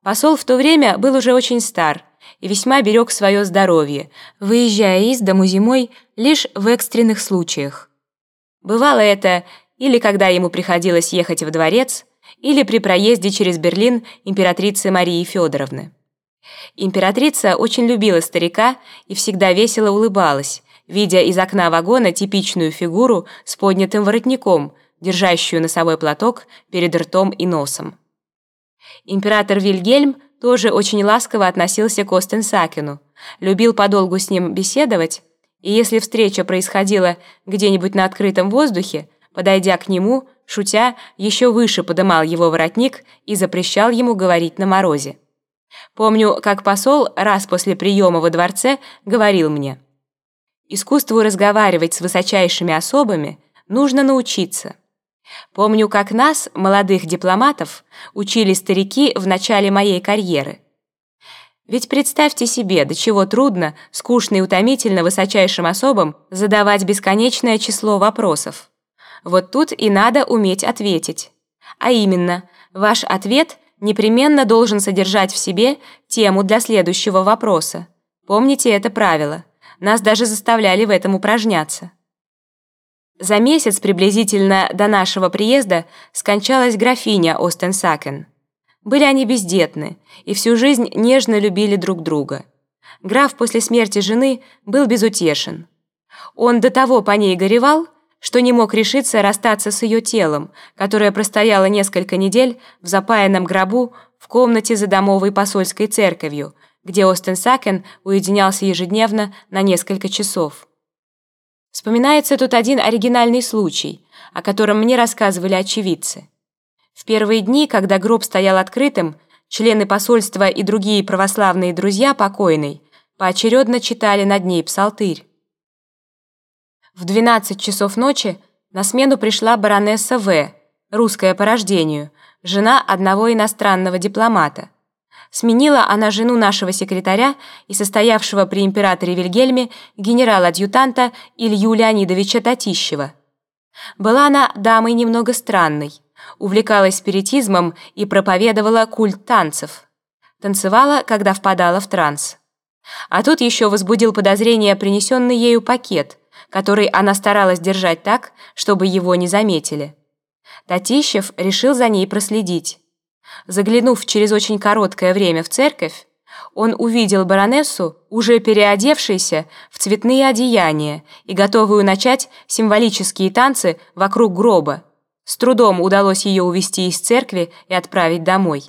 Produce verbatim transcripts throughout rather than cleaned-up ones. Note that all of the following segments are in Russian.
Посол в то время был уже очень стар и весьма берег свое здоровье, выезжая из дому зимой лишь в экстренных случаях. Бывало это или когда ему приходилось ехать в дворец, или при проезде через Берлин императрицы Марии Федоровны. Императрица очень любила старика и всегда весело улыбалась, видя из окна вагона типичную фигуру с поднятым воротником, держащую носовой платок перед ртом и носом. Император Вильгельм тоже очень ласково относился к Остенсакену, любил подолгу с ним беседовать, и если встреча происходила где-нибудь на открытом воздухе, подойдя к нему, шутя, еще выше подымал его воротник и запрещал ему говорить на морозе. Помню, как посол раз после приема во дворце говорил мне: «Искусству разговаривать с высочайшими особами нужно научиться». Помню, как нас, молодых дипломатов, учили старики в начале моей карьеры. Ведь представьте себе, до чего трудно, скучно и утомительно высочайшим особам задавать бесконечное число вопросов. Вот тут и надо уметь ответить. А именно, ваш ответ непременно должен содержать в себе тему для следующего вопроса. Помните это правило. Нас даже заставляли в этом упражняться. За месяц приблизительно до нашего приезда скончалась графиня Остенсакен. Были они бездетны и всю жизнь нежно любили друг друга. Граф после смерти жены был безутешен. Он до того по ней горевал, что не мог решиться расстаться с ее телом, которое простояло несколько недель в запаянном гробу в комнате за домовой посольской церковью, где Остенсакен уединялся ежедневно на несколько часов. Вспоминается тут один оригинальный случай, о котором мне рассказывали очевидцы. В первые дни, когда гроб стоял открытым, члены посольства и другие православные друзья покойной поочередно читали над ней псалтырь. В двенадцать часов ночи на смену пришла баронесса В., русская по рождению, жена одного иностранного дипломата. Сменила она жену нашего секретаря и состоявшего при императоре Вильгельме генерал-адъютанта Илью Леонидовича Татищева. Была она дамой немного странной, увлекалась спиритизмом и проповедовала культ танцев. Танцевала, когда впадала в транс. А тут еще возбудил подозрение принесенный ею пакет, который она старалась держать так, чтобы его не заметили. Татищев решил за ней проследить. Заглянув через очень короткое время в церковь, он увидел баронессу, уже переодевшейся в цветные одеяния и готовую начать символические танцы вокруг гроба. С трудом удалось ее увести из церкви и отправить домой.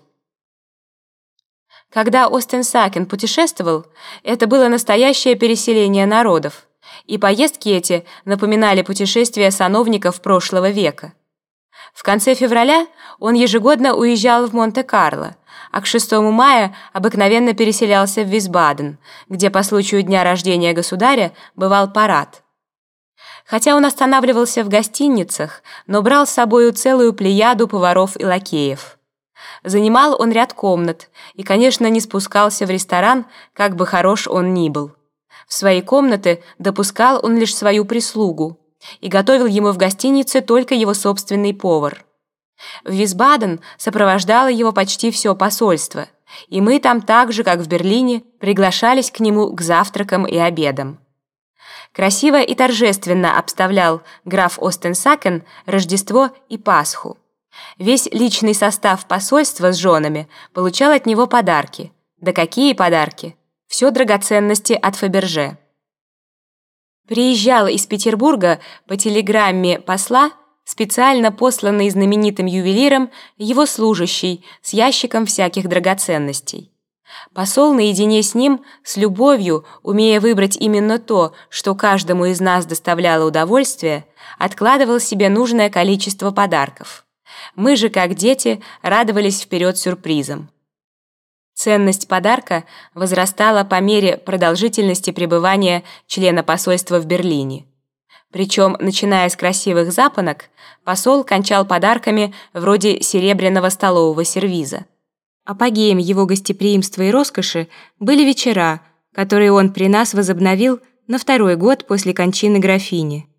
Когда Остенсакен путешествовал, это было настоящее переселение народов, и поездки эти напоминали путешествия сановников прошлого века. В конце февраля он ежегодно уезжал в Монте-Карло, а к шестому мая обыкновенно переселялся в Висбаден, где по случаю дня рождения государя бывал парад. Хотя он останавливался в гостиницах, но брал с собою целую плеяду поваров и лакеев. Занимал он ряд комнат и, конечно, не спускался в ресторан, как бы хорош он ни был. В свои комнаты допускал он лишь свою прислугу, и готовил ему в гостинице только его собственный повар. В Висбаден сопровождало его почти все посольство, и мы там так же, как в Берлине, приглашались к нему к завтракам и обедам. Красиво и торжественно обставлял граф Остенсакен Рождество и Пасху. Весь личный состав посольства с женами получал от него подарки. Да какие подарки? Все драгоценности от Фаберже. Приезжал из Петербурга по телеграмме посла, специально посланный знаменитым ювелиром, его служащий с ящиком всяких драгоценностей. Посол наедине с ним, с любовью, умея выбрать именно то, что каждому из нас доставляло удовольствие, откладывал себе нужное количество подарков. Мы же, как дети, радовались вперед сюрпризам. Ценность подарка возрастала по мере продолжительности пребывания члена посольства в Берлине. Причем, начиная с красивых запонок, посол кончал подарками вроде серебряного столового сервиза. Апогеем его гостеприимства и роскоши были вечера, которые он при нас возобновил на второй год после кончины графини.